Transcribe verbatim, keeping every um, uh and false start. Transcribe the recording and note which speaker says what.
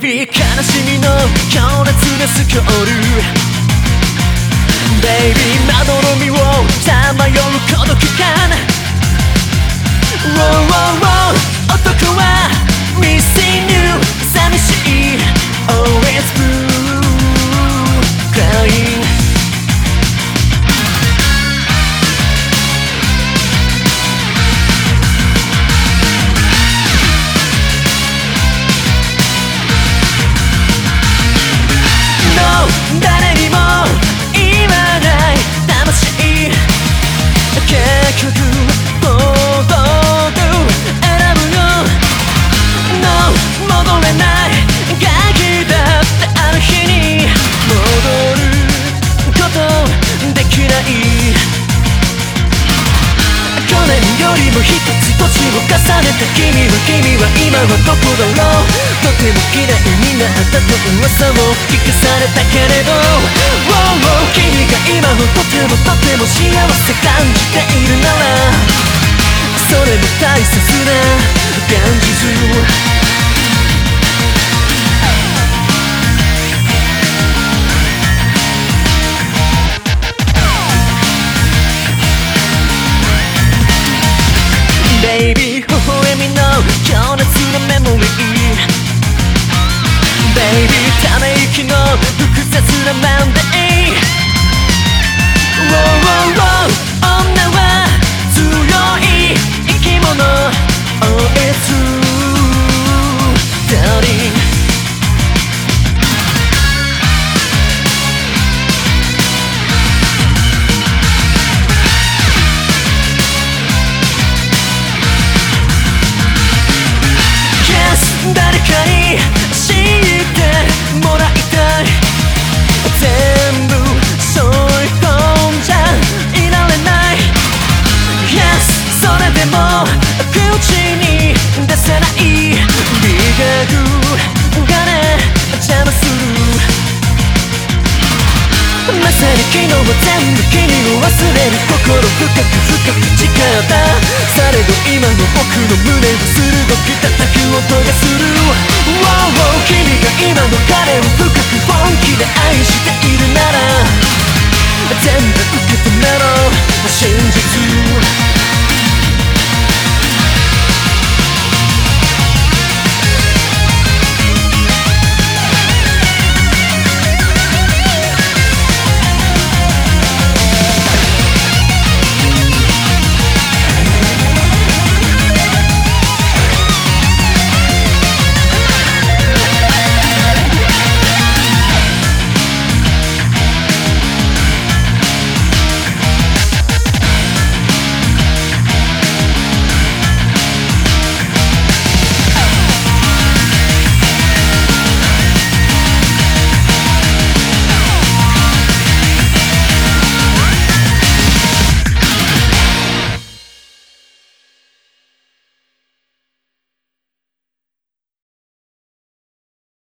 Speaker 1: Baby 悲しみの強烈なスコール Baby まどろみをさまよう孤独感 Wow, wow, wow 男は Missing you 寂しい Always blue Crying誰にも言わない魂結局僕選ぶよ No 戻れないガキだってある日に戻ることできない去年よりも一つ年を重ねた君は君は今はどこだろうとても嫌いになったと噂を聞かされたけれど wow, wow 君が今もとてもとても幸せ感じているならそれも大切な現実Baby 微笑みの強烈なメモリー Baby ため息の複雑なマンデー Wow, wow, wow 女は強い生き物 Oh it's true Darling誰かに知ってもらいたい全部背負い込んじゃいられない Yes それでも口に出せない美学がね邪魔するまさに昨日は全部君を忘れる心深く深く誓ったされど今の僕の胸を鋭く叩く音がする Wow, wow 君が今の彼を深く本気で愛しているなら